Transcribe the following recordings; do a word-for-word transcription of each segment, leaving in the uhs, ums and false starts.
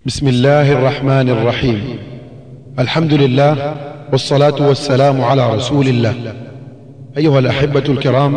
بسم الله الرحمن الرحيم. الحمد لله والصلاة والسلام على رسول الله. أيها الأحبة الكرام،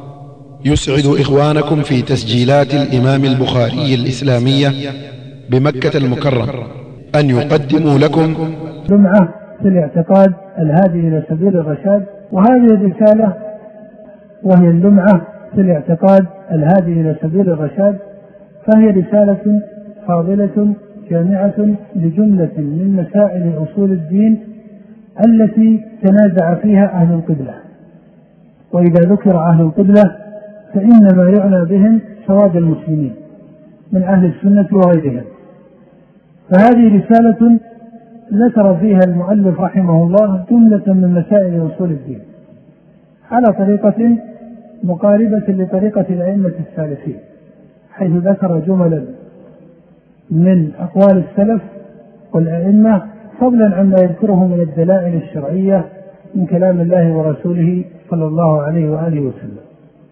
يسعد إخوانكم في تسجيلات الإمام البخاري الإسلامية بمكة المكرم أن يقدموا لكم لمعة في الاعتقاد الهادي إلى سبيل الرشاد. وهذه الرسالة وهي اللمعة في الاعتقاد الهادي إلى سبيل الرشاد، فهي رسالة فاضلة جامعة لجملة من مسائل أصول الدين التي تنازع فيها أهل القبلة. وإذا ذكر أهل القبلة فإنما يعنى بهم سواد المسلمين من أهل السنة وغيرهم. فهذه رسالة ذكر فيها المؤلف رحمه الله جملة من مسائل أصول الدين على طريقة مقاربة لطريقة الأئمة السالفين، حيث ذكر جملا من أقوال السلف والأئمة، فضلا عما يذكره من الدلائل الشرعية من كلام الله ورسوله صلى الله عليه وآله وسلم.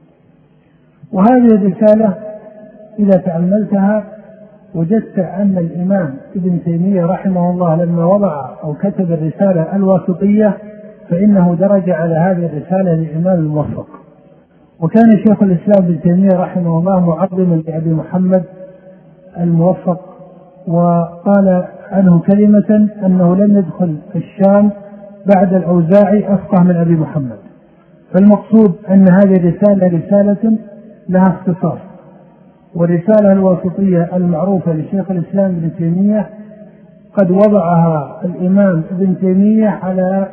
وهذه الرسالة إذا تأملتها وجدت أن الإمام ابن تيمية رحمه الله لما وضع أو كتب الرسالة الواسطية فإنه درج على هذه الرسالة للإمام الموفق. وكان شيخ الإسلام ابن تيمية رحمه الله معظما لأبي محمد الموفق، وقال عنه كلمة أنه لم يدخل الشام بعد الأوزاعي أفقه من أبي محمد. فالمقصود أن هذه الرسالة رسالة لها اختصاص، والرسالة الواسطية المعروفة لشيخ الإسلام ابن تيمية قد وضعها الإمام ابن تيمية على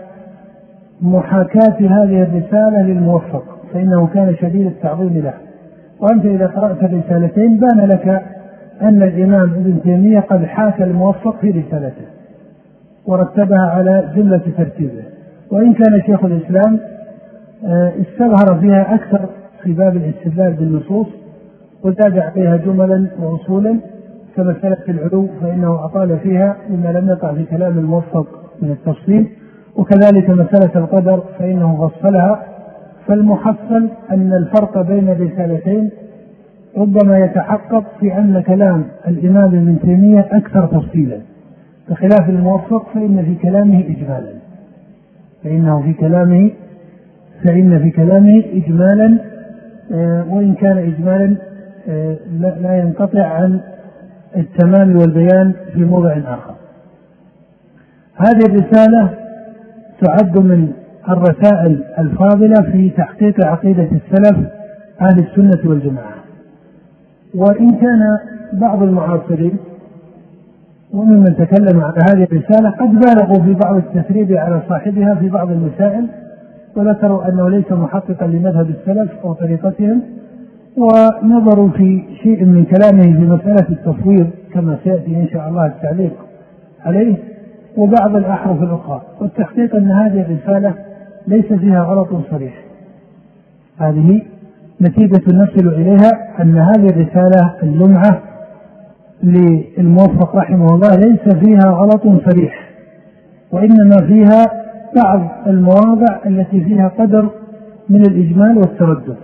محاكاة هذه الرسالة للموفق، فإنه كان شديد التعظيم له. وأنت إذا قرأت الرسالتين بان لك أن الإمام ابن تيمية قد حاكى الموفق في رسالته ورتبها على جملة ترتيبه، وإن كان شيخ الإسلام استظهر فيها أكثر في باب الاستدلال بالنصوص وزاد عليها جملا وأصولا كمسألة العلو، فإنه أطال فيها مما لم يقع في كلام الموفق من التفصيل، وكذلك مسألة القدر فإنه فصلها. فالمحصل أن الفرق بين الرسالتين ربما يتحقق في أن كلام الإمام ابن تيمية أكثر تفصيلا، بخلاف الموفق فإن في كلامه إجمالا فإنه في كلامه فإن في كلامه إجمالا آه وإن كان إجمالا آه لا ينقطع عن التمام والبيان في موضع آخر. هذه الرسالة تعد من الرسائل الفاضلة في تحقيق عقيدة السلف أهل السنة والجماعة. وإن كان بعض المعاصرين وممن تكلم عن هذه الرسالة قد بالغوا في بعض التثريب على صاحبها في بعض المسائل، وذكروا أنه ليس محققا لمذهب السلف أو طريقتهم، ونظروا في شيء من كلامه في مسألة التصوير كما سيأتي إن شاء الله التعليق عليه وبعض الأحرف الأخرى. والتحقيق أن هذه الرسالة ليس فيها غلط صريح، هذه نتيجة نصل إليها أن هذه الرسالة اللمعة للموفق رحمه الله ليس فيها غلط صريح، وإنما فيها بعض المواضع التي فيها قدر من الإجمال والتردد.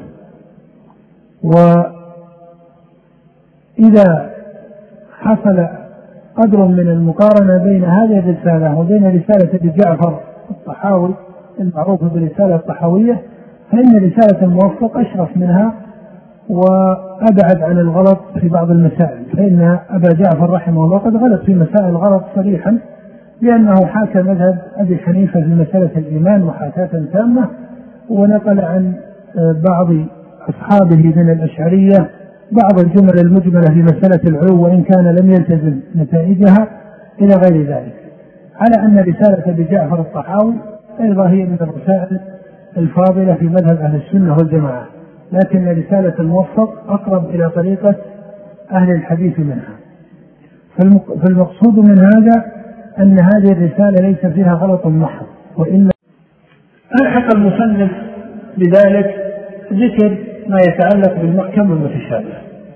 وإذا حصل قدر من المقارنة بين هذه الرسالة وبين رسالة أبي جعفر الطحاوي المعروفة بالرسالة الطحاوية فإن رسالة الموفق أشرف منها وأبعد عن الغلط في بعض المسائل، فإن أبا جعفر رحمه الله قد غلط في مسائل غلط صريحا لأنه حاكى مذهب أبي حنيفة في مسألة الإيمان محاكاة تامة، ونقل عن بعض أصحابه من الأشعرية بعض الجمل المجملة في مسألة العلو وإن كان لم يلتزم نتائجها إلى غير ذلك، على أن رسالة أبي جعفر الطحاوي أيضا هي من الرسائل الفاضلة في مذهب أهل السنة والجماعة، لكن رسالة الموفق أقرب إلى طريقة أهل الحديث منها. فالمقصود من هذا أن هذه الرسالة ليس فيها غلط محض، وإن ألحق المصنف بذلك ذكر ما يتعلق بالمحكم والمتشابه.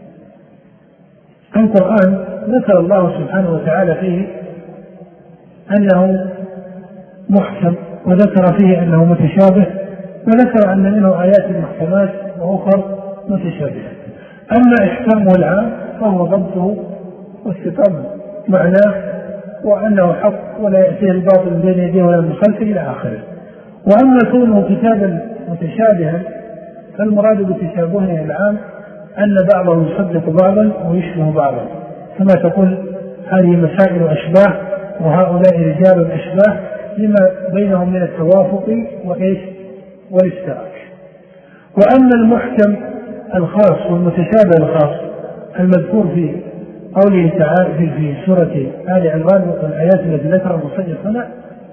القرآن ذكر الله سبحانه وتعالى فيه أنه محكم وذكر فيه أنه متشابه، وذكر أن منه آيات محكمات وأخر متشابهة. أما إحكامه العام فهو ضبطه واستقامة معناه وأنه حق ولا يأتيه الباطل من بين يديه ولا من خلفه إلى آخره. وأما كونه كتابا متشابها فالمراد بتشابهه العام أن بعضه يصدق بعضا ويشبه بعضا، كما تقول هذه مسائل أشباه وهؤلاء رجال أشباه لما بينهم من التوافق وإيش والاشتراك. وأما المحكم الخاص والمتشابه الخاص المذكور في قوله تعالى في, في سورة آل عمران والآيات التي ذكر المصنف هنا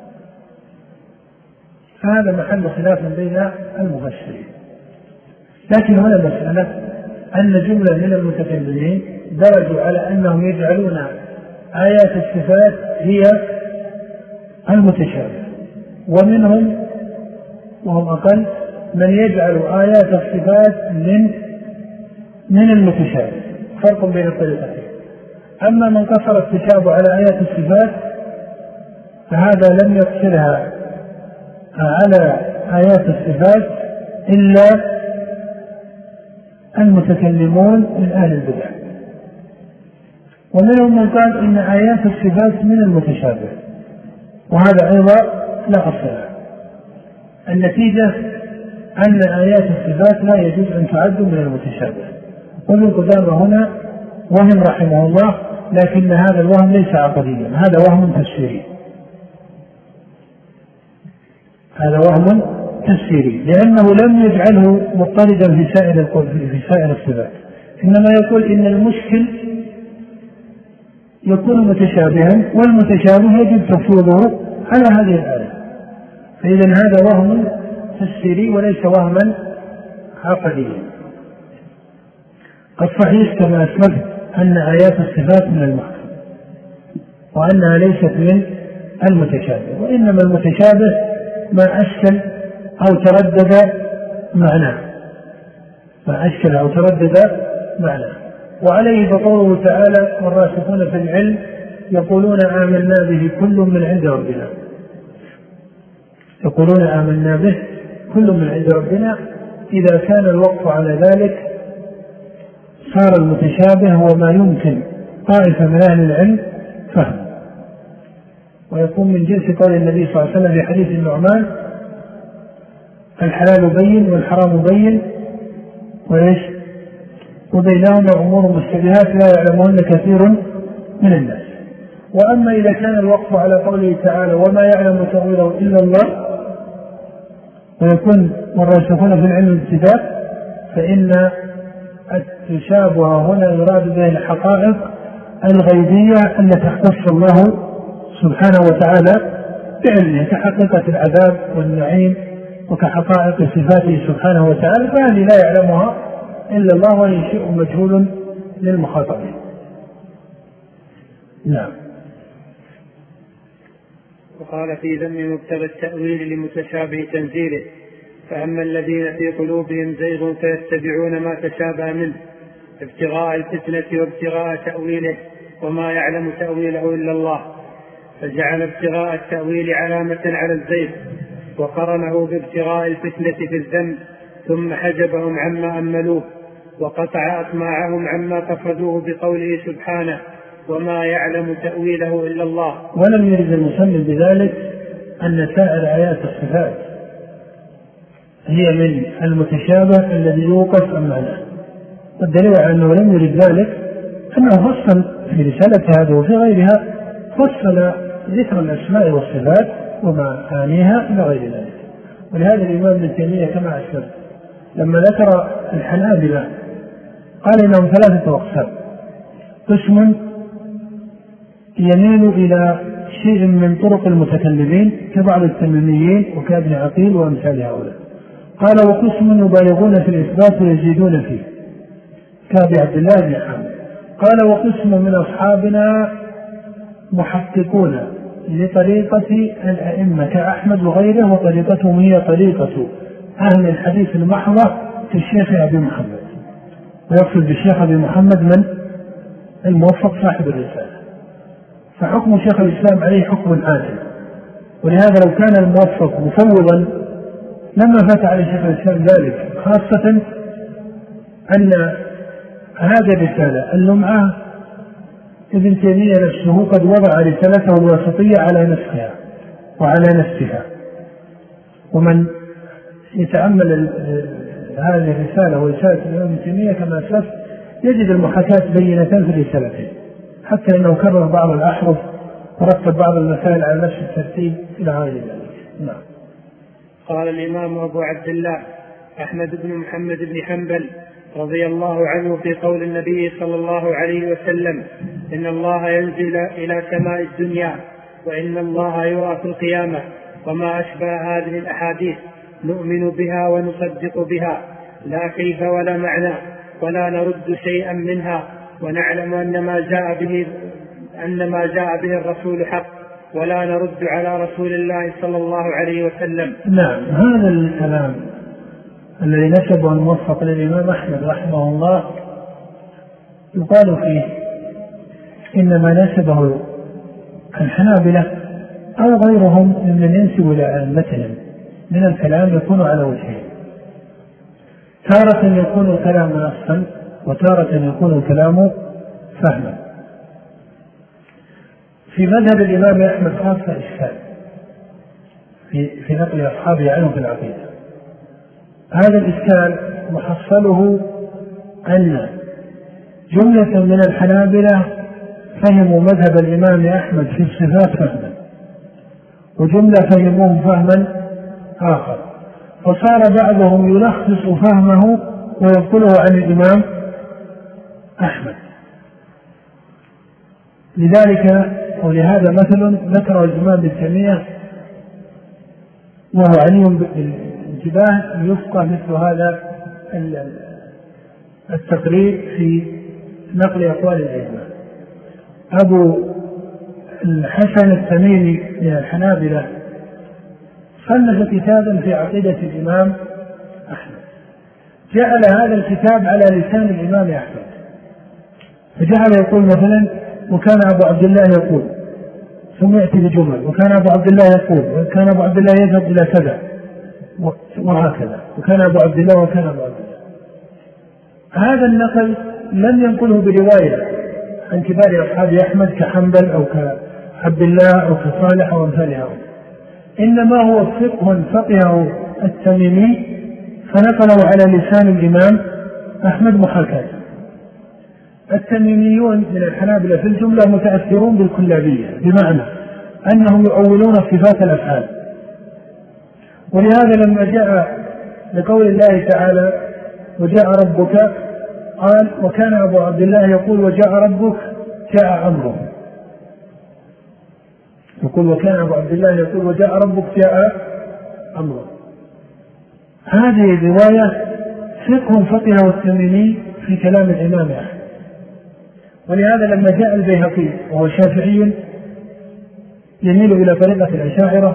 فهذا محل خلاف بين المفسرين. لكن هنا مسألة أن جملة من المتكلمين درجوا على أنهم يجعلون آيات الصفات هي المتشابه، ومنهم وهم أقل من يجعل آيات الصفات من من المتشابه، فرق بين الطريقتين. أما من قصر التشابه على آيات الصفات فهذا لم يقصرها على آيات الصفات إلا المتكلمون من أهل البدع، ومنهم من قال إن آيات الصفات من المتشابه، وهذا أيضا لا أصل له. النتيجة أن آيات الصفات لا يجوز أن تعد من المتشابه. وابن قدامة هنا وهم رحمه الله، لكن هذا الوهم ليس عقديا، هذا وهم تفسيري، هذا وهم تفسيري لأنه لم يجعله مضطردا في سائر القول في سائر الصفات، إنما يقول إن المشكل يكون متشابها والمتشابه يجب تفويضه على هذه الآية. فإذا هذا وهم تفسيري وليس وهما عقديا. الصحيح كما أسلفت أن آيات الصفات من المحكم وأنها ليست من المتشابه، وإنما المتشابه ما أشكل أو تردد معناه، ما أشكل أو تردد معناه. وعليه فقوله تعالى والراسخون في العلم يقولون آمنا به كل من عند ربنا، يقولون آمنا به كل من عند ربنا. إذا كان الوقف على ذلك صار المتشابه هو ما يمكن طائفة من أهل العلم فهم، ويكون من جنس قول النبي صلى الله عليه وسلم في حديث النعمان الحلال بين والحرام بين وإيش وبينهما أمور مشتبهات لا يعلمهن كثير من الناس. وأما إذا كان الوقف على قوله تعالى وما يعلم تأويله إلا الله ويكون والراسخون في العلم الابتداء، فإن التشابه هنا يراد به الحقائق الغيبية التي اختص الله سبحانه وتعالى بعلمه كحقيقة العذاب والنعيم وكحقائق صفاته سبحانه وتعالى، فهذه لا يعلمها إلا الله وهي شيء مجهول للمخاطبين. نعم. وقال في ذم مبتغى التأويل لمتشابه تنزيله: فأما الذين في قلوبهم زيغ فيتبعون ما تشابه منه ابتغاء الفتنة وابتغاء تأويله وما يعلم تأويله إلا الله، فجعل ابتغاء التأويل علامة على الزيغ وقرنه بابتغاء الفتنة في الذنب، ثم حجبهم عما أملوه وقطع أطماعهم عما قصدوه بقوله سبحانه وما يعلم تأويله إلا الله. ولم يرد المسلم بذلك أن سائر آيات الصفات هي من المتشابه الذي يوقف عن معناه، والدليل على أنه لم يرد ذلك أنه فصل في رسالة هذه وفي غيرها فصل ذكر الأسماء والصفات ومعانيها إلى غير ذلك. ولهذا الإمام ابن تيمية كما أشرت لما ذكر الحنابلة قال إنهم ثلاثة أقسام: قسم يميل إلى شيء من طرق المتكلمين كبعض التميميين وكابن عقيل وأمثال هؤلاء، قال وقسم يبالغون في الإثبات ويزيدون فيه كابن عبد الله بن حامد، قال وقسم من أصحابنا محققون لطريقة الأئمة كأحمد وغيره، وطريقتهم هي طريقة أهل الحديث المحضة كالشيخ أبي محمد، ويقصد بالشيخ أبي محمد من الموفق صاحب الرسالة. فحكم شيخ الإسلام عليه حكم عادل، ولهذا لو كان الموفق مفوضا لما فات على شيخ الإسلام ذلك، خاصة أن هذه الرسالة اللمعة ابن تيمية نفسه قد وضع رسالته الواسطية على نسخها وعلى نفسها، ومن يتأمل هذه الرسالة ورسالة الإمام ابن تيمية كما أسلف يجد المحاكاة بينة في الرسالتين، حتى أنه كرر بعض الأحرف ورتب بعض المسائل على نفس الترتيب إلى غير ذلك. نعم. قال الإمام أبو عبد الله أحمد بن محمد بن حنبل رضي الله عنه في قول النبي صلى الله عليه وسلم: إن الله ينزل إلى سماء الدنيا وإن الله يرى في القيامة، وما أشبه هذه الأحاديث نؤمن بها ونصدق بها، لا كيف ولا معنى، ولا نرد شيئا منها، ونعلم أن ما جاء به أن ما جاء به الرسول حق، ولا نرد على رسول الله صلى الله عليه وسلم. نعم، هذا الكلام الذي نسبه الموفق للإمام أحمد رحمه الله يقال فيه إنما نسبه الحنابلة أو غيرهم ممن ينسب إلى أئمتهم من الكلام يكون على وجهين: تارة يكون الكلام نصا، وتارة يكون الكلام فهما. في مذهب الإمام أحمد خاصة إشكال في, في نقل أصحابه عنه في العقيدة. هذا الإشكال محصله أن جملة من الحنابلة فهموا مذهب الإمام أحمد في الصفات فهما، وجملة فهموه فهما آخر، فصار بعضهم يلخص فهمه وينقله عن الإمام أحمد. لذلك ولهذا مثل ذكر الإمام ابن تيمية وهو علي بالانتباه يفقه مثل هذا التقرير في نقل أقوال الأئمة. أبو الحسن التميمي من الحنابلة صنف كتابا في عقيدة الإمام أحمد، جعل هذا الكتاب على لسان الإمام أحمد، فجعل يقول مثلا: وكان أبو عبد الله يقول، ثم يأتي بجمل: وكان أبو عبد الله يقول، وكان أبو عبد الله يذهب إلى كذا، وهكذا، وكان أبو عبد الله وكان أبو عبد الله. هذا النقل لم ينقله برواية عن كبار أصحاب أحمد كحنبل أو كعبد الله أو كصالح أو أمثالها، إنما هو فقه فقهه التميمي فنقله على لسان الإمام أحمد محاكاة. التميميون من الحنابلة في الجملة متأثرون بالكلابية، بمعنى أنهم يؤولون صفات الأفعال، ولهذا لما جاء لقول الله تعالى: وجاء ربك، قال: وكان أبو عبد الله يقول: وجاء ربك، جاء أمره. يقول: وكان أبو عبد الله يقول: وجاء ربك، جاء أمره. هذه الرواية فقه فقهه التميمي في كلام الإمام أحمد. ولهذا لما جاء البيهقي وهو شافعي يميل إلى طريقة الأشاعرة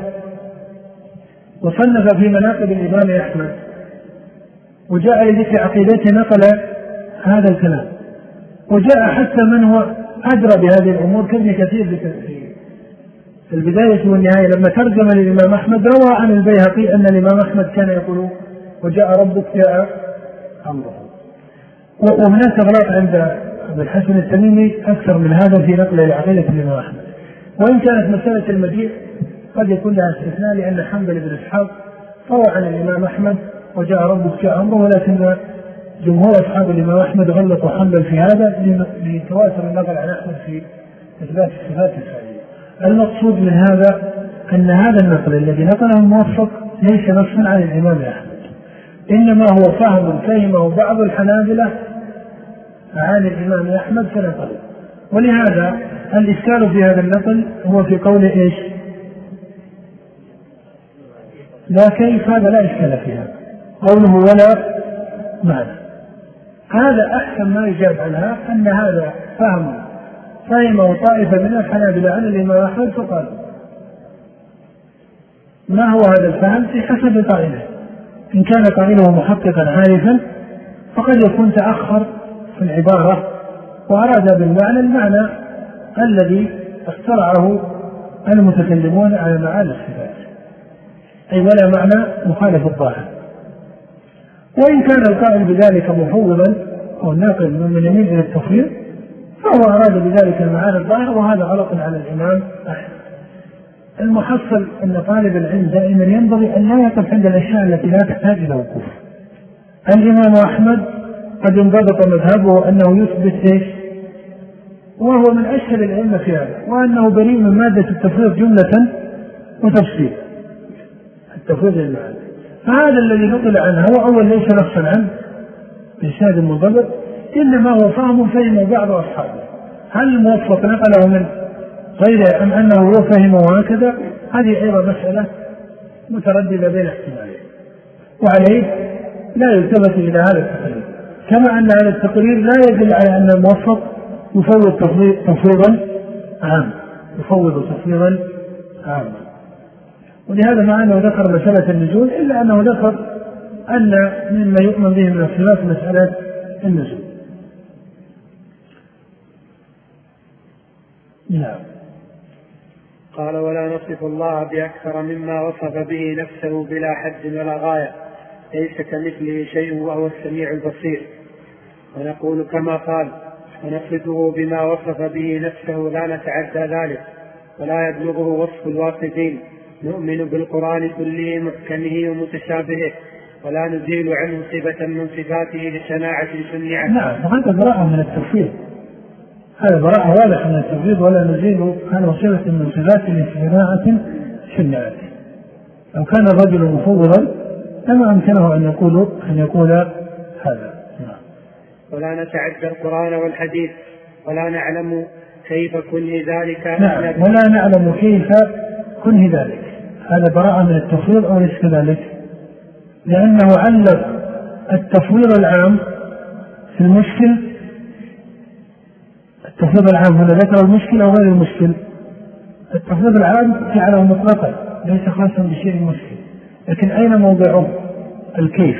وصنف في مناقب الإمام أحمد وجاء لذكر عقيدته نقل هذا الكلام، وجاء حتى من هو أدرى بهذه الأمور كابن كثير في البداية والنهاية لما ترجم للإمام أحمد روى عن البيهقي أن الإمام أحمد كان يقول: وجاء ربك، جاء أمره. وهناك غلط عند ابن الحسن التميمي أكثر من هذا في نقل لعقيدة الإمام أحمد، وإن كانت مسألة المجيء قد يكون لها استثناء، لأن حنبل بن إسحاق روى عن الإمام أحمد: وجاء ربك، جاء أمره، ولكن جمهور أصحاب الإمام أحمد غلطوا حنبل في هذا لتواتر النقل عن أحمد في إثبات الصفات الفعلية. المقصود من هذا أن هذا النقل الذي نقله الموفق ليس نصا عن الإمام أحمد، إنما هو فهم فهمه بعض الحنابلة عن الإمام أحمد فنقله. ولهذا الإشكال في هذا النقل هو في قول إيش؟ لا كيف، هذا لا إشكال فيها، قوله ولا معنى، هذا أحسن ما يجاب عنها أن هذا فهم فهمه طائفة من الحنابلة عن الإمام أحمد فقال. ما هو هذا الفهم؟ في حسب قائله، إن كان قائله محققا عارفا فقد يكون تأخر في العبارة وأراد بالمعنى المعنى الذي اخترعه المتكلمون على معاني الصفات، أي ولا معنى مخالف الظاهر. وإن كان القائل بذلك مفوضا أو ناقل من يميل إلى التفويض فهو أراد بذلك المعاني الظاهرة، وهذا غلط على الإمام أحمد. المحصل أن طالب العلم دائما ينبغي أن لا يقف عند الأشياء التي لا تحتاج إلى وقوف. الإمام أحمد قد انضبط مذهبه أنه يثبت إيش؟ وهو من أشهر الأئمة في هذا، وأنه بريء من مادة التفويض جملة وتفصيل، التفويض للمعاني. فهذا الذي نقل عنه هو أول ليس نصا عنه بإرشاد منضبط، إنما هو فهم فهم بعض أصحابه. هل الموفق نقله من غيره أم أنه هو فهمه هكذا؟ هذه أيضا مسألة مترددة بين احتمالين، وعليه لا يلتفت إلى هذا التقرير، كما أن هذا التقرير لا يدل على أن الموفق يفوض تفويضا عاما، يفوض تفويضا عاما. ولهذا مع أنه ذكر مسألة النزول إلا أنه ذكر أن مما يؤمن به من الصفات مسألة النزول. نعم. قال: ولا نصف الله بأكثر مما وصف به نفسه بلا حد ولا غاية، ليس كمثله شيء وهو السميع البصير. ونقول كما قال: ونصفه بما وصف به نفسه لا نتعدى ذلك ولا يبلغه وصف الواصفين. نؤمن بالقرآن كله محكمه ومتشابهه ولا نزيل عنه صفة من صفاته لشناعة شنيعة. نعم، وهذا براءة من التفويض، هذا براءة واضح من التفويض، ولا نزيل عنه صفة من صفاته لشناعة شنيعة. لو كان الرجل مفوضا لما أمكنه أن يقول أن يقول هذا. نعم. ولا نتعدى القرآن والحديث ولا نعلم كيف كنه ذلك. نعم، ولا نعلم كيف كنه ذلك. هذا براءة من التفويض أو ليس كذلك؟ لأنه علق التفويض العام في المشكل. التفويض العام هنا ذكر المشكل أو غير المشكل؟ التفويض العام جعله مطلقا ليس خاصا بشيء مشكل، لكن أين موضعه؟ الكيف.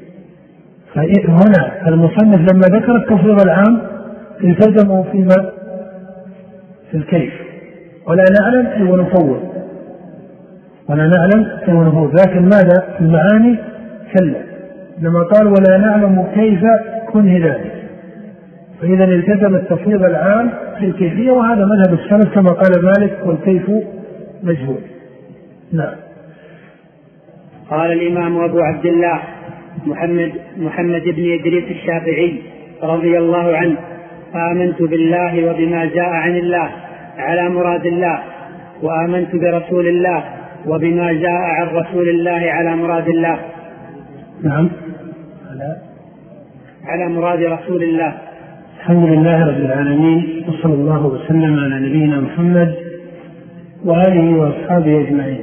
فهنا المصنف لما ذكر التفويض العام التزموا فيما في الكيف، ولا نعلم أي ونفوض، ولا نعلم أي ونفوض. لكن ماذا في المعاني؟ كلا، لما قال ولا نعلم كيف كنه ذلك، فإذا التزم التفويض العام في الكيفية، وهذا مذهب السلف كما قال مالك: والكيف مجهول. نعم. قال الإمام أبو عبد الله محمد محمد بن إدريس الشافعي رضي الله عنه: آمنت بالله وبما جاء عن الله على مراد الله، وآمنت برسول الله وبما جاء عن رسول الله على مراد الله. نعم، على على مراد رسول الله. الحمد لله رب العالمين، وصلى الله وسلم على نبينا محمد وآله وأصحابه أجمعين.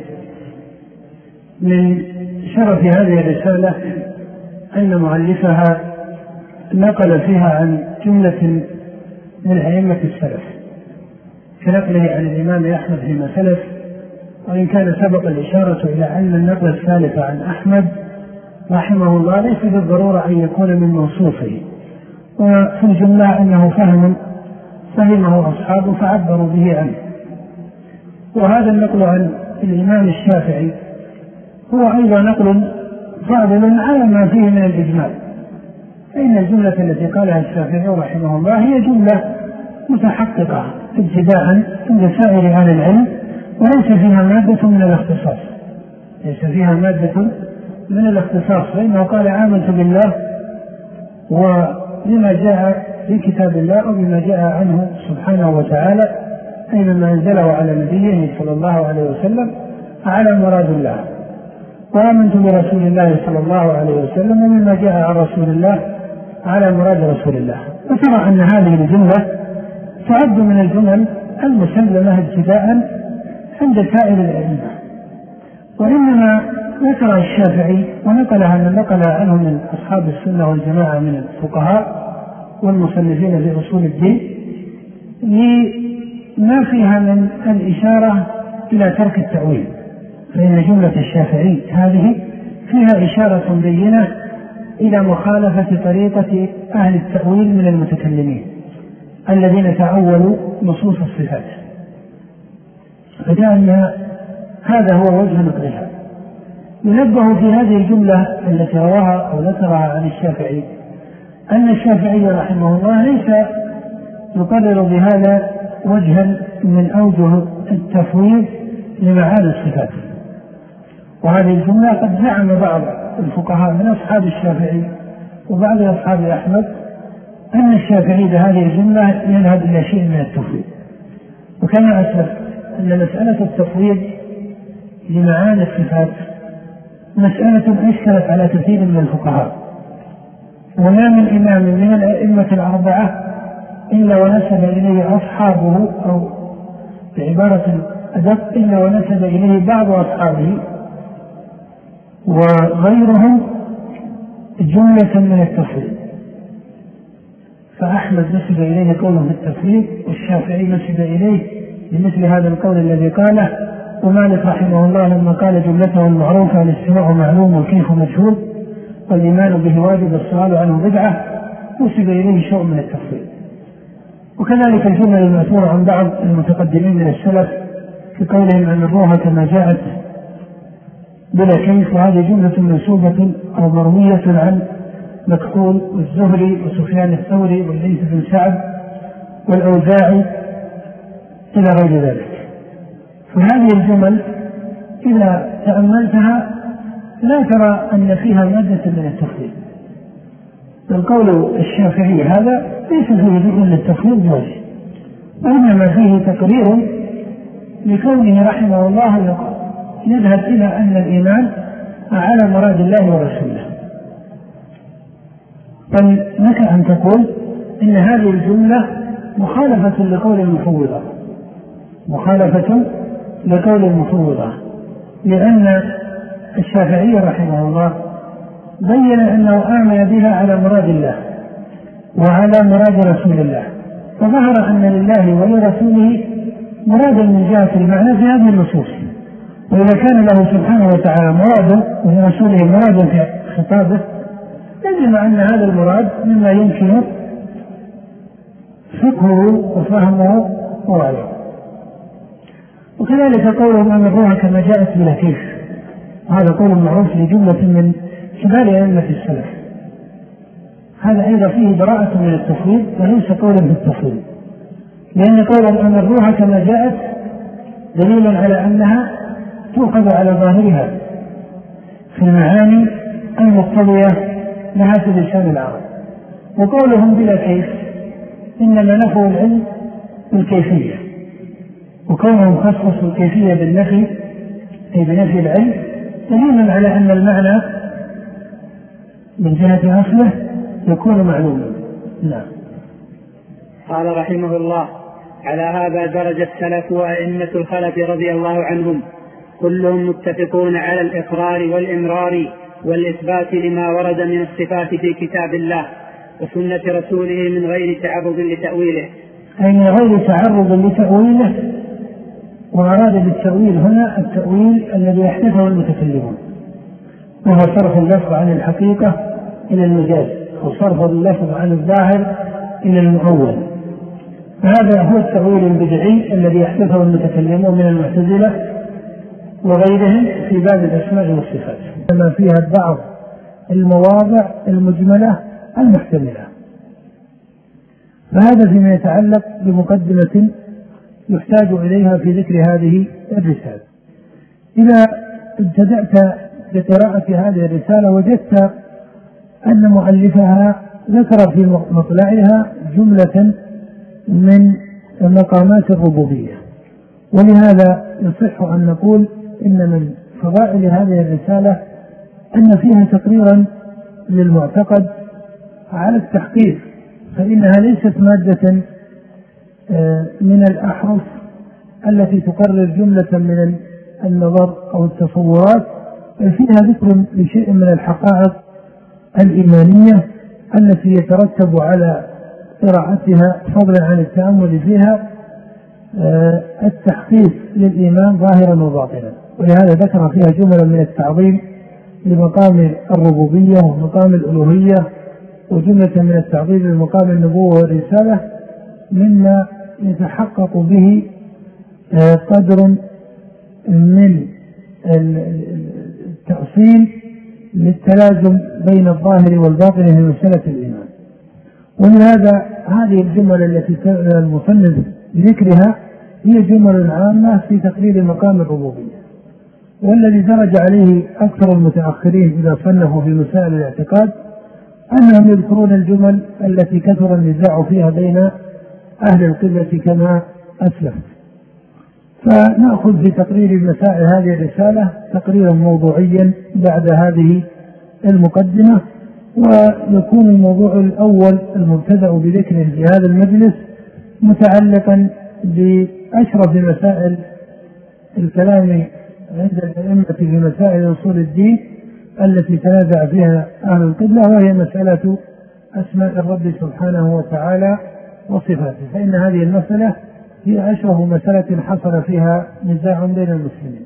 من شرف هذه الرسالة أن مؤلفها نقل فيها عن جملة من أئمة السلف، كنقله عن الإمام أحمد فيما سلف، وإن كان سبق الإشارة إلى أن النقل الثالث عن أحمد رحمه الله ليس بالضرورة أن يكون من موصوفه، وفي الجملة أنه فهم فهمه أصحابه فعبروا به عنه. وهذا النقل عن الإمام الشافعي هو أيضا نقل فاضل على ما فيه من الإجمال، فإن الجملة التي قالها الشافعي رحمه الله هي جملة متحققة ابتداء عند سائر أهل العلم، وليس فيها مادة من الاختصاص، ليس فيها مادة من الاختصاص، فإنه قال: آمنت بالله وبما جاء في كتاب الله وبما جاء عنه سبحانه وتعالى، أي مما أنزله على نبيه صلى الله عليه وسلم على مراد الله، وآمنت برسول الله صلى الله عليه وسلم وبما جاء عن رسول الله على مراد رسول الله. وترى أن هذه الجملة تعد من الجمل المسلمة ابتداء عند سائر الأئمة، وإنما ذكر الشافعي ونقلها من نقل عنه من أصحاب السنة والجماعة من الفقهاء والمصنفين في أصول الدين لما فيها من الإشارة إلى ترك التأويل، فإن جملة الشافعي هذه فيها إشارة بينة إلى مخالفة طريقة أهل التأويل من المتكلمين الذين تأولوا نصوص الصفات، فكأن هذا هو وجه نقلها. ينبه في هذه الجملة التي رواها أو ذكرها عن الشافعي أن الشافعي رحمه الله ليس يقرر بهذا وجها من أوجه التفويض لمعاني الصفات. وهذه الجملة قد زعم بعض الفقهاء من أصحاب الشافعي وبعض أصحاب أحمد أن الشافعي بهذه الجملة يذهب إلى شيء من التفويض. وكما أسلف أن مسألة التفويض لمعاني الصفات مسألة أشكلت على كثير من الفقهاء، وما من إمام من الأئمة الأربعة إلا ونسب إليه أصحابه، أو بعبارة أدق إلا ونسب إليه بعض أصحابه وغيرهم جملة من التفويض. فأحمد نسب إليه قوله في التفويض، والشافعي نسب إليه بمثل هذا القول الذي قاله، ومالك رحمه الله لما قال جملته المعروفة الاستواء معلوم والكيف مجهول والإيمان به واجب والسؤال عنه بدعة، نسب إليه شيء من التفويض. وكذلك الجمل المأثورة عن بعض المتقدمين من السلف في قولهم أن الروح كما جاءت بلا كيف، وهذه جملة منسوبة أو مروية عن مكحول والزهري وسفيان الثوري والليث بن سعد والأوزاعي إلى غير ذلك. فهذه الجمل إذا تأملتها لا ترى أن فيها مادة من التفويض. القول الشافعي هذا ليس فيه ذكر للتفويض بوجه، وإنما فيه تقرير لكونه رحمه الله يذهب إلى أن الإيمان على مراد الله ورسوله. بل لك أن تقول إن هذه الجملة مخالفة لقول المفوضة، مخالفة لقول المفوضة، لأن الشافعي رحمه الله بين أنه آمن بها على مراد الله وعلى مراد رسول الله، فظهر أن لله ولرسوله مرادا من جهة المعنى في هذه النصوص. وإذا كان له سبحانه وتعالى مراد ولرسوله مراد في خطابه لازم أن هذا المراد مما يمكن فقهه وفهمه ووعيه. وكذلك قولهم أن الروح كما جاءت بلا كيف، هذا قول معروف لجملة من كبار أئمة السلف، هذا أيضا فيه براءة من التفويض وليس قولا بالتفويض، لأن قول أن الروح كما جاءت دليل على أنها تؤخذ على ظاهرها في المعاني المقتضية لها في لسان العرب. وقولهم بلا كيف إنما نفوا العلم بالكيفية، وكونهم خصصوا الكيفية بالنفي أي بنفي العلم دليل على أن المعنى من جهة أصله يكون معلوما. نعم. قال رحمه الله: على هذا درج السلف وأئمة الخلف رضي الله عنهم كلهم متفقون على الإقرار والإمرار والإثبات لما ورد من الصفات في كتاب الله وسنة رسوله من غير تعرض لتأويله، أي من غير تعرض لتأويله. وأراد بالتأويل هنا التأويل الذي يحدثه المتكلمون، وهو صرف اللفظ عن الحقيقة إلى المجاز، وصرف اللفظ عن الظاهر إلى المؤول. هذا هو التأويل البدعي الذي يحدثه المتكلمون من المعتزلة وغيرهم في باب الأسماء والصفات، كما فيها بعض المواضع المجملة المحتملة. فهذا فيما يتعلق بمقدمة يحتاج إليها في ذكر هذه الرسالة. إذا ابتدأت بقراءة هذه الرسالة وجدت أن مؤلفها ذكر في مطلعها جملة من مقامات الربوبية، ولهذا يصح أن نقول إن من فضائل هذه الرسالة أن فيها تقريرا للمعتقد على التحقيق، فإنها ليست مادة من الأحرف التي تقرر جملة من النظر أو التصورات، بل فيها ذكر لشيء من الحقائق الإيمانية التي يترتب على قراءتها فضلا عن التأمل فيها التحقيق للإيمان ظاهرا وباطنا. ولهذا ذكر فيها جملا من التعظيم لمقام الربوبية ومقام الألوهية، وجملة من التعظيم لمقام النبوة والرسالة، مما يتحقق به قدر من التأصيل للتلازم بين الظاهر والباطن في مسألة الإيمان. ولهذا هذه الجمل التي كان المصنف ذكرها هي جمل عامة في تقرير مقام الربوبية، والذي درج عليه أكثر المتأخرين إذا صنفوا في مسائل الاعتقاد أنهم يذكرون الجمل التي كثر النزاع فيها بين أهل القبلة كما أسلف. فنأخذ في تقرير المسائل هذه الرسالة تقريرا موضوعيا بعد هذه المقدمة، ويكون الموضوع الأول المبتدأ بذكره في هذا المجلس متعلقا بأشرف مسائل الكلام عند الأئمة في مسائل أصول الدين التي تنازع فيها أهل القبلة، وهي مسألة أسماء الرب سبحانه وتعالى وصفاته، فإن هذه المسألة هي أشرف مسألة حصل فيها نزاع بين المسلمين.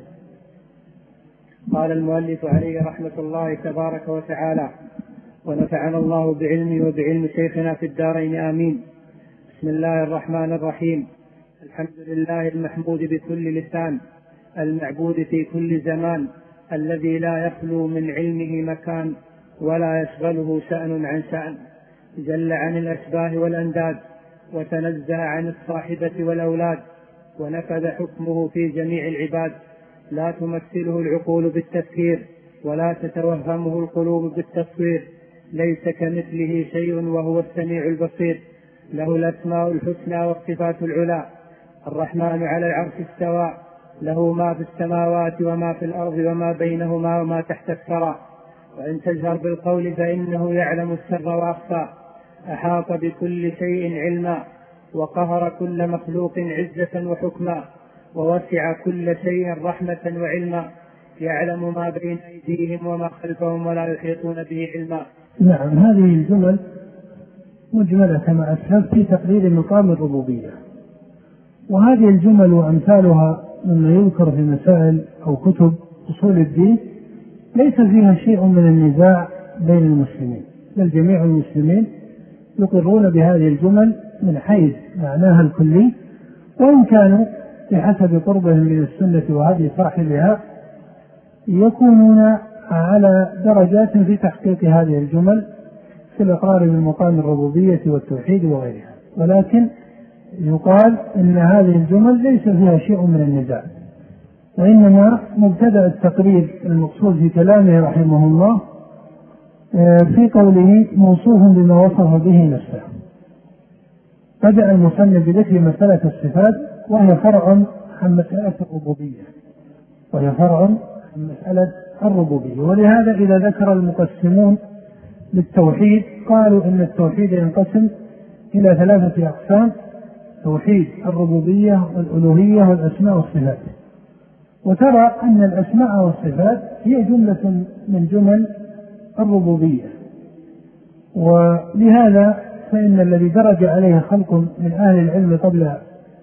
قال المؤلف عليه رحمة الله تبارك وتعالى: ونفعنا الله بعلمه وبعلم شيخنا في الدارين آمين. بسم الله الرحمن الرحيم. الحمد لله المحمود بكل لسان، المعبود في كل زمان، الذي لا يخلو من علمه مكان ولا يشغله شأن عن شأن، جل عن الأشباه والأنداد، وتنزه عن الصاحبة والأولاد، ونفذ حكمه في جميع العباد، لا تمثله العقول بالتفكير ولا تتوهمه القلوب بالتصوير، ليس كمثله شيء وهو السميع البصير، له الأسماء الحسنى والصفات العلى، الرحمن على العرش استوى، له ما في السماوات وما في الأرض وما بينهما وما تحت الثرى، وإن تجهر بالقول فإنه يعلم السر وأخفى، أحاط بكل شيء علما، وقهر كل مخلوق عزة وحكما، ووسع كل شيء رحمة وعلما، يعلم ما بين أيديهم وما خلفهم ولا يحيطون به علما. نعم، هذه الجمل مجملة كما أسلفت في تقرير مقام الربوبية، وهذه الجمل وأمثالها مما يذكر في مسائل أو كتب أصول الدين ليس فيها شيء من النزاع بين المسلمين، بل جميع المسلمين يقرون بهذه الجمل من حيث معناها الكلي، وإن كانوا بحسب قربهم من السنة وهدي صاحبها يكونون على درجات في تحقيق هذه الجمل في الإقرار بمقام الربوبية والتوحيد وغيرها، ولكن يقال إن هذه الجمل ليس فيها شيء من النزاع، وإنما مبتدأ التقرير المقصود في كلامه رحمه الله في قوله موصوف بما وصف به نفسه. بدأ المصنف بذكر مسألة الصفات، وهي فرع عن مسألة الربوبية وهي فرع عن مسألة الربوبية ولهذا إذا ذكر المقسمون للتوحيد قالوا إن التوحيد ينقسم إلى ثلاثة أقسام: توحيد الربوبية والألوهية والأسماء والصفات. وترى أن الأسماء والصفات هي جملة من جمل الربوبية، ولهذا فإن الذي درج عليه خلق من أهل العلم قبل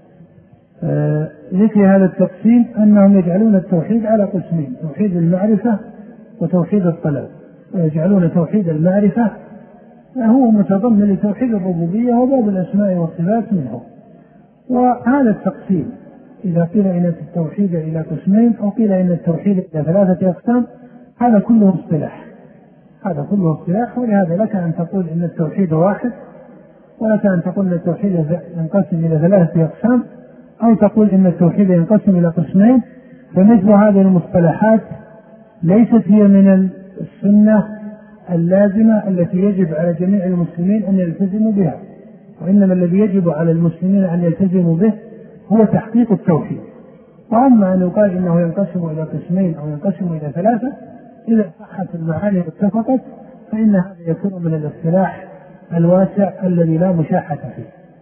ذكر هذا التقسيم أنهم يجعلون التوحيد على قسمين: توحيد المعرفة وتوحيد الطلب، ويجعلون توحيد المعرفة هو متضمن لتوحيد الربوبية وباب الأسماء والصفات منه. وهذا التقسيم إذا قيل إن التوحيد إلى قسمين أو قيل إن التوحيد إلى ثلاثة أقسام هذا كله اصطلاح هذا كله اصطلاح ولهذا لك أن تقول إن التوحيد واحد، ولك أن تقول إن التوحيد ينقسم إلى ثلاثة أقسام، أو تقول إن التوحيد ينقسم إلى قسمين. فمثل هذه المصطلحات ليست هي من السنة اللازمة التي يجب على جميع المسلمين أن يلتزموا بها، وإنما الذي يجب على المسلمين أن يلتزموا به هو تحقيق التوحيد. وأما أن يقال إنه ينقسم إلى قسمين أو ينقسم إلى ثلاثة إذا صحت المعاني واتفقت فإن هذا يكون من الاصطلاح الواسع الذي لا مشاحة فيه.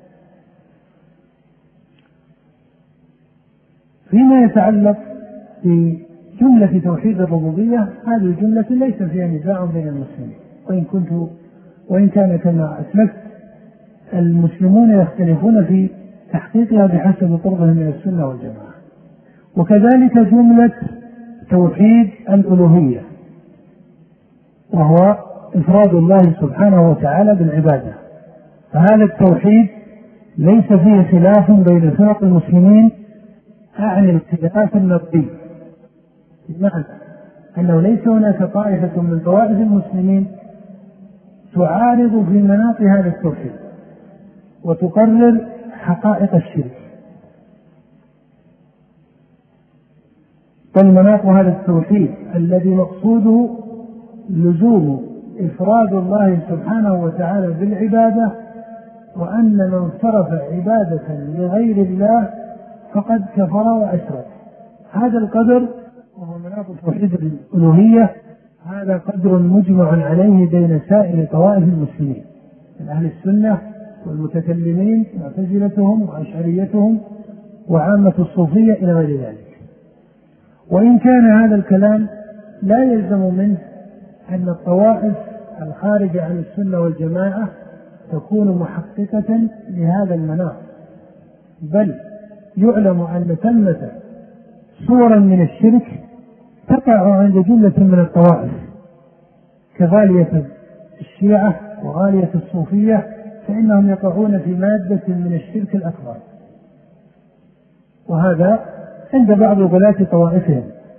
فيما يتعلق بجملة توحيد الربوبية، هذه الجملة ليس فيها نزاع بين المسلمين، وإن كنت وإن كان كما أسلفت المسلمون يختلفون في تحقيقها بحسب قربهم من السنة والجماعة. وكذلك جملة توحيد الألوهية، وهو إفراد الله سبحانه وتعالى بالعبادة، فهذا التوحيد ليس فيه خلاف بين فرق المسلمين أعني الخلاف النظري، بمعنى أنه ليس هناك طائفة من طوائف المسلمين تعارض في مناط هذا التوحيد وتقرر حقائق الشرك. فالمناط هذا التوحيد الذي مقصوده لزوم إفراد الله سبحانه وتعالى بالعبادة، وأن من صرف عبادة لغير الله فقد كفر وأشرك. هذا القدر وهو مناط توحيد الألوهية، هذا قدر مجمع عليه بين سائر طوائف المسلمين من أهل السنة والمتكلمين معتزلتهم وأشعريتهم وعامة الصوفية إلى غير ذلك. وإن كان هذا الكلام لا يلزم منه أن الطوائف الخارجة عن السنة والجماعة تكون محققة لهذا المناط، بل يعلم أن ثمة صورا من الشرك تقع عند جملة من الطوائف كغالية الشيعة وغالية الصوفية، فإنهم يقعون في مادة من الشرك الأكبر، وهذا عند بعض غلاة طوائفهم.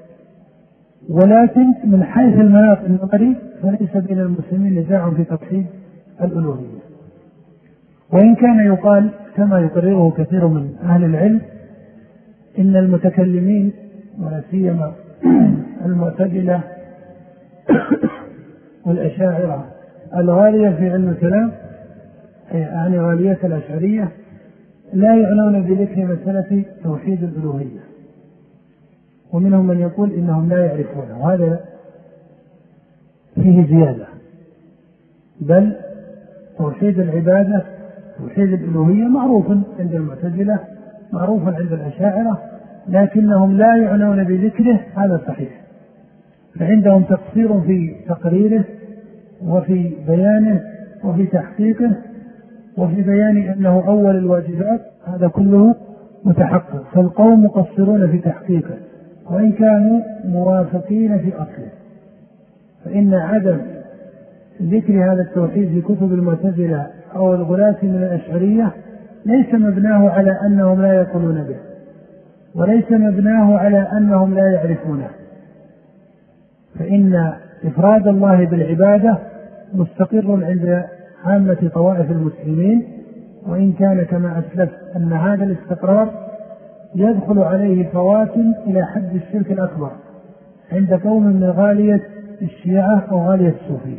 ولكن من حيث المناط النظري فليس بين المسلمين نزاع في توحيد الألوهية. وإن كان يقال كما يقرره كثير من أهل العلم إن المتكلمين ولا سيما المعتزلة والأشاعرة الغالية في علم الكلام، يعني غالية الأشعرية، لا يعنون بذكر مسألة توحيد الألوهية، ومنهم من يقول إنهم لا يعرفونه، وهذا فيه زيادة. بل توحيد العبادة توحيد الألوهية معروف عند المعتزلة، معروف عند الأشاعرة، لكنهم لا يعنون بذكره، هذا صحيح. فعندهم تقصير في تقريره وفي بيانه وفي تحقيقه وفي بيان أنه أول الواجبات، هذا كله متحقق. فالقوم مقصرون في تحقيقه وإن كانوا موافقين في أصله. فإن عدم ذكر هذا التوحيد في كتب المعتزلة أو الغلاة من الأشعرية ليس مبناه على أنهم لا يقولون به، وليس مبناه على أنهم لا يعرفونه. فإن إفراد الله بالعبادة مستقر عند عامة طوائف المسلمين، وإن كان كما أسلف أن هذا الاستقرار يدخل عليه فواتن إلى حد الشرك الأكبر عند قوم من غالية الشيعة أو غالية الصوفية.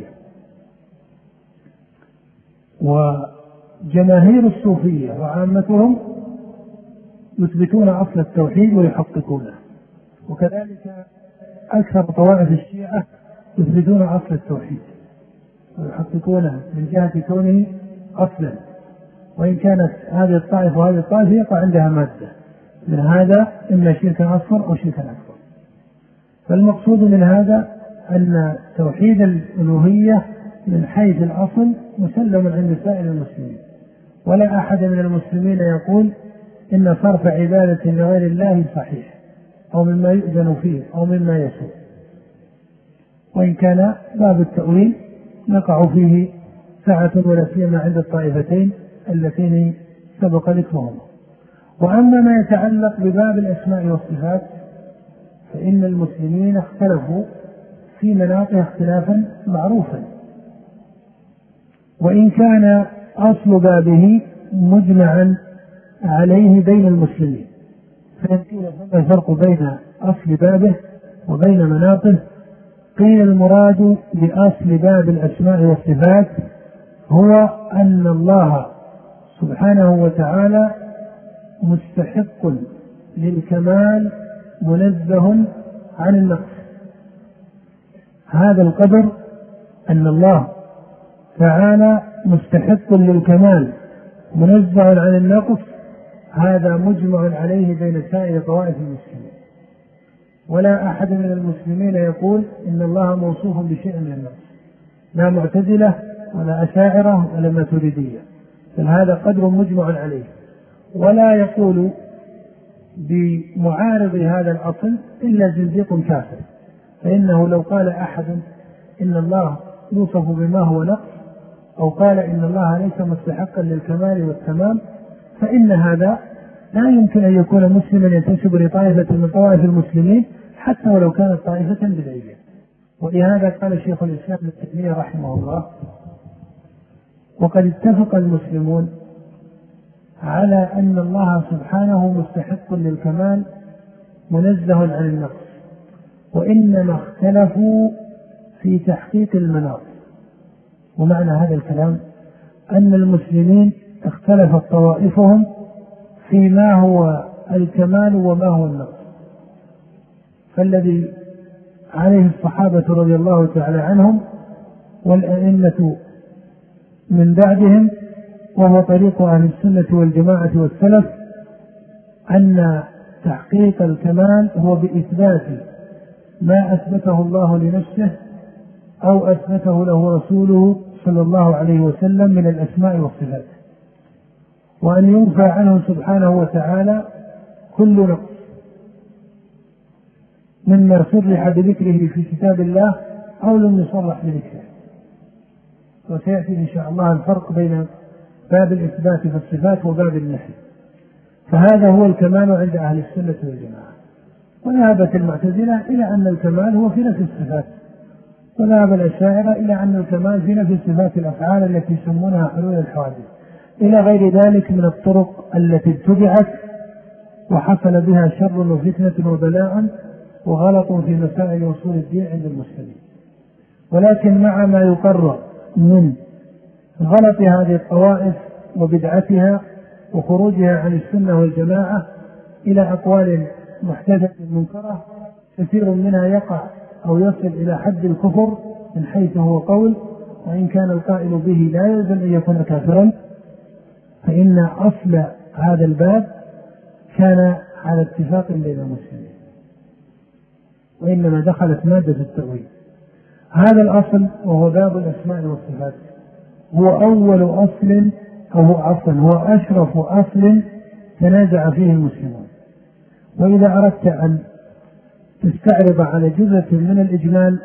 وجماهير الصوفية وعامتهم يثبتون أصل التوحيد ويحققونه، وكذلك أكثر طوائف الشيعة يثبتون أصل التوحيد ويحققونه من جهة كونه أصلا، وإن كانت هذه الطائفة وهذه الطائفة يقع عندها مادة من هذا إما شركا أصغر أو شركا أكبر. فالمقصود من هذا أن توحيد الألوهية من حيث الأصل مسلم عند سائر المسلمين، ولا أحد من المسلمين يقول إن صرف عبادة لغير الله صحيح أو مما يؤذن فيه أو مما يسوء، وإن كان باب التأويل نقع فيه سعة ولا سيما عند الطائفتين اللتين سبق ذكرهما. وأما ما يتعلق بباب الأسماء والصفات فإن المسلمين اختلفوا في مناطق اختلافا معروفا، وإن كان أصل بابه مجمعا عليه بين المسلمين، فيمكن فما الفرق بين أصل بابه وبين مناطه. قيل المراد بأصل باب الأسماء والصفات هو أن الله سبحانه وتعالى مستحق للكمال منزه عن النقص. هذا القدر أن الله تعالى مستحق للكمال منزه عن النقص، هذا مجمع عليه بين سائر طوائف المسلمين، ولا أحد من المسلمين يقول إن الله موصوف بشيء من النقص، لا معتزلة ولا أشاعرة ولا ماتريدية، بل هذا قدر مجمع عليه. ولا يقول بمعارض هذا الأصل إلا زنديق كافر، فإنه لو قال أحد إن الله يوصف بما هو نقص أو قال إن الله ليس مستحقا للكمال والتمام، فإن هذا لا يمكن أن يكون مسلما ينتسب لطائفة من طوائف المسلمين حتى ولو كانت طائفة بدعية. ولهذا قال شيخ الإسلام ابن تيمية رحمه الله وقد اتفق المسلمون على أن الله سبحانه مستحق للكمال منزه عن النقص، وإنما اختلفوا في تحقيق المناط. ومعنى هذا الكلام أن المسلمين اختلفت طوائفهم فيما هو الكمال وما هو النقص. فالذي عليه الصحابة رضي الله تعالى عنهم والأئمة من بعدهم وهو طريق أهل السنة والجماعة والسلف أن تحقيق الكمال هو بإثبات ما أثبته الله لنفسه أو أثبته له رسوله صلى الله عليه وسلم من الأسماء والصفات، وأن ينفى عنه سبحانه وتعالى كل نقص مما صرح بذكره في كتاب الله أو لم يصرح بذكره. وسيأتي إن شاء الله الفرق بين باب الإثبات في الصفات وباب النفي. فهذا هو الكمال عند أهل السنة والجماعة. وذهبت المعتزلة إلى أن الكمال هو في نفي الصفات، وذهب الأشاعرة إلى أن الكمال في نفي صفات الأفعال التي يسمونها حلول الحوادث، إلى غير ذلك من الطرق التي اتبعت وحصل بها شر وفتنة وبلاء وغلط في مسائل أصول الدين عند المسلمين. ولكن مع ما يقرر من غلط هذه الطوائف وبدعتها وخروجها عن السنة والجماعة إلى أقوال محدثة منكرة، كثير منها يقع أو يصل إلى حد الكفر من حيث هو قول، وإن كان القائل به لا يلزم أن يكون كافرا، فإن أصل هذا الباب كان على اتفاق بين المسلمين، وإنما دخلت مادة التأويل. هذا الأصل وهو باب الأسماء والصفات هو أول أصل أو هو عفوا هو أشرف أصل تنازع فيه المسلمون. وإذا أردت أن تستعرض على جزء من الإجمال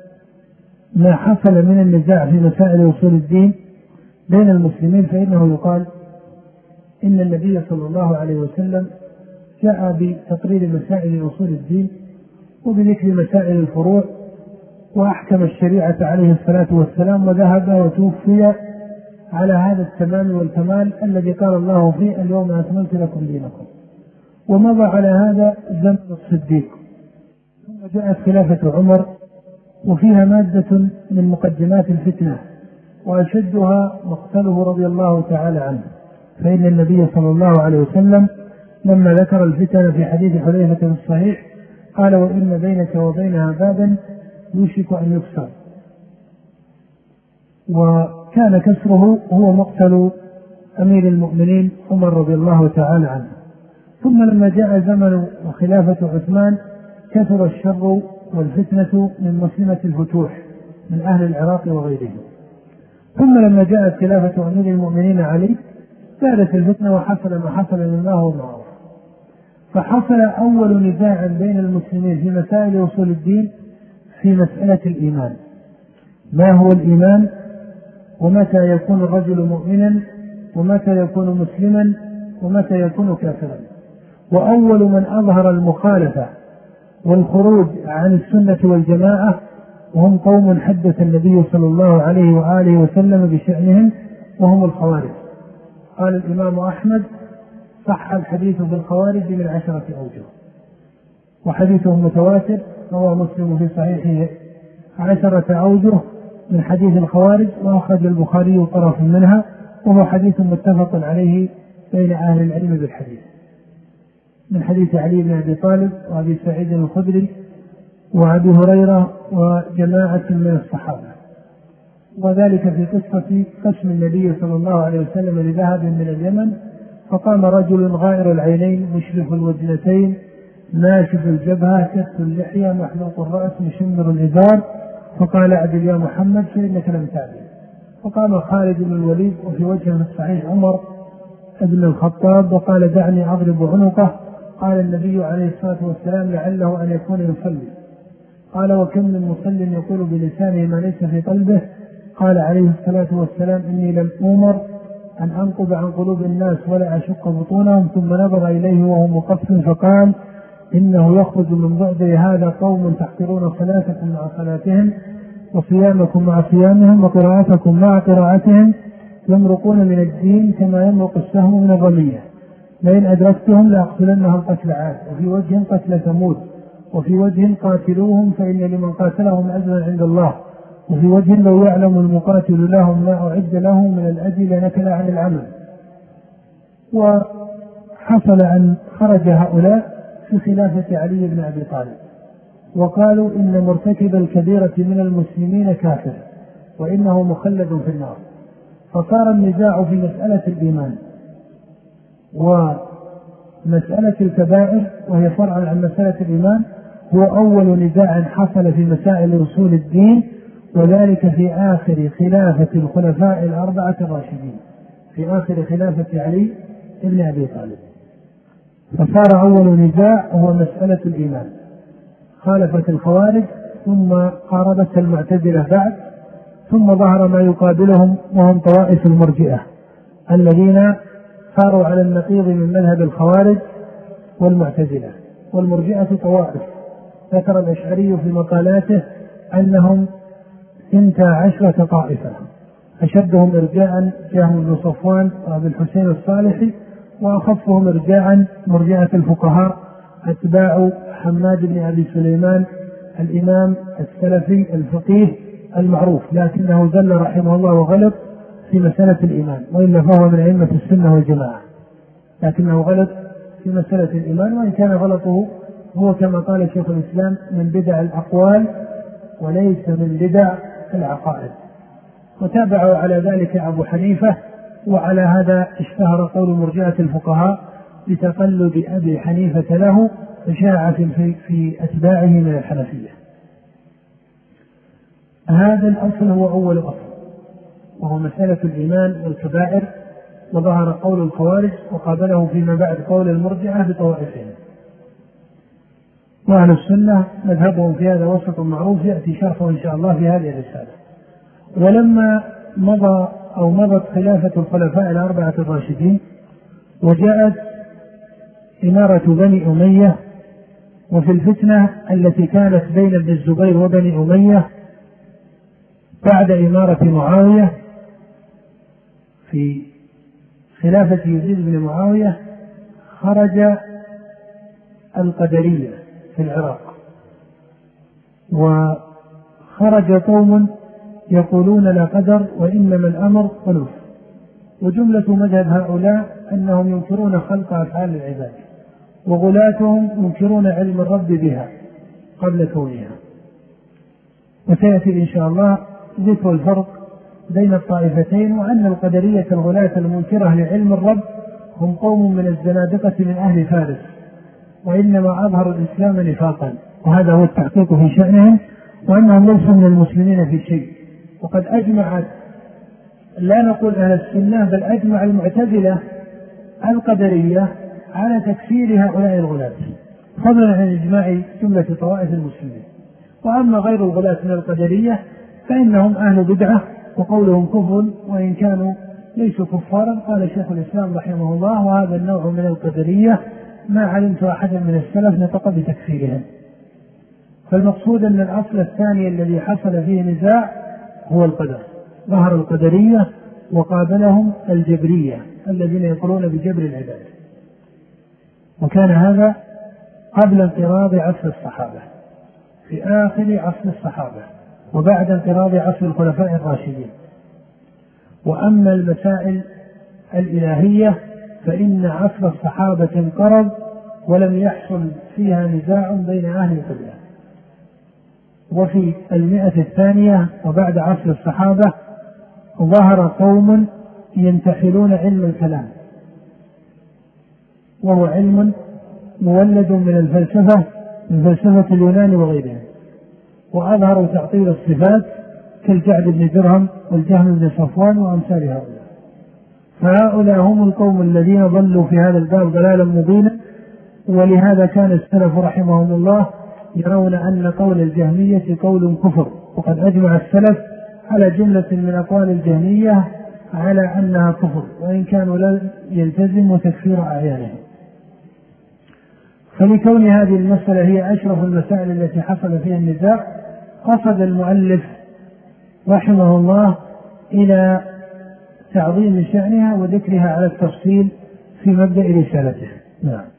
ما حصل من النزاع في مسائل أصول الدين بين المسلمين، فإنه يقال إن النبي صلى الله عليه وسلم جاء بتقرير مسائل أصول الدين وبذكر مسائل الفروع، وأحكم الشريعة عليه الصلاة والسلام، وذهب وتوفي على هذا التمام والكمال الذي قال الله فيه اليوم أكملت لكم دينكم. ومضى على هذا زمن الصديق، ثم جاءت خلافة عمر وفيها مادة من مقدمات الفتنة، وأشدها مقتله رضي الله تعالى عنه. فإن النبي صلى الله عليه وسلم لما ذكر الفتنة في حديث حذيفة في الصحيح قال: وإن بينك وبينها بابا يوشك أن يكسر. وكان كسره هو مقتل أمير المؤمنين عمر رضي الله تعالى عنه. ثم لما جاء زمن وخلافة عثمان كثر الشر والفتنة من مسلمة الفتوح من أهل العراق وغيرهم. ثم لما جاءت خلافة أمير المؤمنين علي زادت الفتنة وحصل ما حصل مما هو معروف. فحصل أول نزاع بين المسلمين في مسائل أصول الدين في مسألة الإيمان. ما هو الإيمان؟ ومتى يكون الرجل مؤمنا؟ ومتى يكون مسلما؟ ومتى يكون كافرا؟ وأول من أظهر المخالفة والخروج عن السنة والجماعة وهم قوم حدث النبي صلى الله عليه وآله وسلم بشأنهم، وهم الخوارج. قال الإمام أحمد: صح الحديث في الخوارج من عشرة أوجه، وحديثهم متواتر، رواه مسلم في صحيحه عشرة أوجه من حديث الخوارج، وأخرج البخاري طرف منها، وهو حديث متفق عليه بين أهل العلم بالحديث، من حديث علي بن أبي طالب وأبي سعيد الخدري وأبي هريرة وجماعة من الصحابة. وذلك في قصة قسم النبي صلى الله عليه وسلم لذهب من اليمن، فقام رجل غائر العينين مشرف الوجنتين ناشف الجبهة كث اللحية محلوق الرأس مشمر الإزار، فقال: أعدل يا محمد فإنك لم تعدل. فقام خالد بن الوليد وفي وجهه الصحيح عمر ابن الخطاب وقال: دعني أضرب عنقه. قال النبي عليه الصلاة والسلام: لعله أن يكون يصلي. قال: وكم من مصل يقول بلسانه ما ليس في قلبه. قال عليه الصلاة والسلام: إني لم أمر أن أنقض عن قلوب الناس ولا أشق بطونهم. ثم نظر إليه وهو مقف فقال: إنه يخرج من بعد هذا قوم تحقرون صلاتكم مع صلاتهم، وصيامكم مع صيامهم، وقراءتكم مع قراءتهم، يمرقون من الدين كما يمرق السهم من الرمية، لئن أدركتهم لأقتلنهم قتل عاد، وفي وجه قتل ثمود، وفي وجه قاتلوهم فإن لمن قاتلهم أجرا عند الله، وفي وجه لو يعلم المقاتل لهم ما أعد له من الأجل لنكل عن العمل. وحصل أن خرج هؤلاء في خلافة علي بن أبي طالب وقالوا إن مرتكب الكبيرة من المسلمين كافر وإنه مخلد في النار، فصار النزاع في مسألة الإيمان ومسألة الكبائر وهي فرع عن مسألة الإيمان هو أول نزاع حصل في مسائل أصول الدين، وذلك في آخر خلافة الخلفاء الأربعة الراشدين، في آخر خلافة علي بن أبي طالب. فصار أول نزاع هو مسألة الإيمان، خالفت الخوارج ثم قاربت المعتزلة بعد، ثم ظهر ما يقابلهم وهم طوائف المرجئة الذين صاروا على النقيض من مذهب الخوارج والمعتزلة. والمرجئة طوائف، ذكر الأشعري في مقالاته أنهم اثنتا عشرة طائفة، أشدهم إرجاء جهم بن صفوان وأبي الحسين الصالحي، وأخفهم إرجاء مرجئة الفقهاء أتباع حماد بن أبي سليمان الإمام السلفي الفقيه المعروف، لكنه زل رحمه الله وغلط في مسألة الإيمان، وإلا فهو من أئمة السنة والجماعة، لكنه غلط في مسألة الإيمان، وإن كان غلطه هو كما قال شيخ الإسلام من بدع الأقوال وليس من بدع العقائد. وتابعوا على ذلك أبو حنيفة، وعلى هذا اشتهر قول مرجئة الفقهاء بتقلد أبي حنيفة له، فشاع في, في أتباعه من الحنفية. هذا الأصل هو أول أصل، وهو مسألة الإيمان والكبائر، وظهر قول الخوارج وقابله فيما بعد قول المرجئة بطوائفهم. وأهل السنة مذهبهم في هذا وسط معروف يأتي شرحه إن شاء الله في هذه الرسالة. ولما مضى أو مضت خلافة الخلفاء الأربعة الراشدين وجاءت إمارة بني أمية، وفي الفتنة التي كانت بين ابن الزبير وبني أمية بعد إمارة معاوية في خلافة يزيد بن معاوية، خرج القدرية في العراق، وخرج قوم يقولون لا قدر وإنما الأمر أنوف، وجملة مذهب هؤلاء أنهم ينكرون خلق أفعال العباد، وغلاتهم ينكرون علم الرب بها قبل كونها. وسيأتي إن شاء الله ذكر الفرق بين الطائفتين، وأن القدرية الغلاة المنكرة لعلم الرب هم قوم من الزنادقة من أهل فارس، وإنما أظهروا الإسلام نفاقا، وهذا هو التحقيق في شأنهم، وأنهم ليسوا من المسلمين في شيء. وقد أجمعت، لا نقول أهل السنة، بل أجمع المعتزلة القدرية على تكفير هؤلاء الغلاة، فضلا عن إجماع جملة طوائف المسلمين. وأما غير الغلاة من القدرية فإنهم أهل بدعة وقولهم كفر، وإن كانوا ليسوا كفارا. قال شيخ الإسلام رحمه الله: وهذا النوع من القدرية ما علمت أحدا من السلف نطق بتكفيرهم. فالمقصود أن الأصل الثاني الذي حصل فيه نزاع هو القدر. ظهر القدرية وقابلهم الجبرية الذين يقولون بجبر العباد، وكان هذا قبل انقراض عصر الصحابة، في آخر عصر الصحابة وبعد انقراض عصر الخلفاء الراشدين. وأما المسائل الإلهية فإن عصر الصحابة انقرض ولم يحصل فيها نزاع بين أهل القبلة. وفي المئة الثانية وبعد عصر الصحابة ظهر قوم ينتحلون علم الكلام، وهو علم مولد من الفلسفة، من فلسفة اليونان وغيرها، وأظهروا تعطيل الصفات كالجعد بن درهم والجهم بن صفوان وأمثال هؤلاء. فهؤلاء هم القوم الذين ضلوا في هذا الباب ضلالا مبينا. ولهذا كان السلف رحمهم الله يرون أن قول الجهمية قول كفر، وقد أجمع السلف على جملة من أقوال الجهمية على أنها كفر، وإن كانوا لا يلتزموا تكفير أعيانهم. فلكون هذه المسألة هي أشرف المسائل التي حصل فيها النزاع، قصد المؤلف رحمه الله إلى تعظيم شأنها وذكرها على التفصيل في مبدأ رسالته. نعم.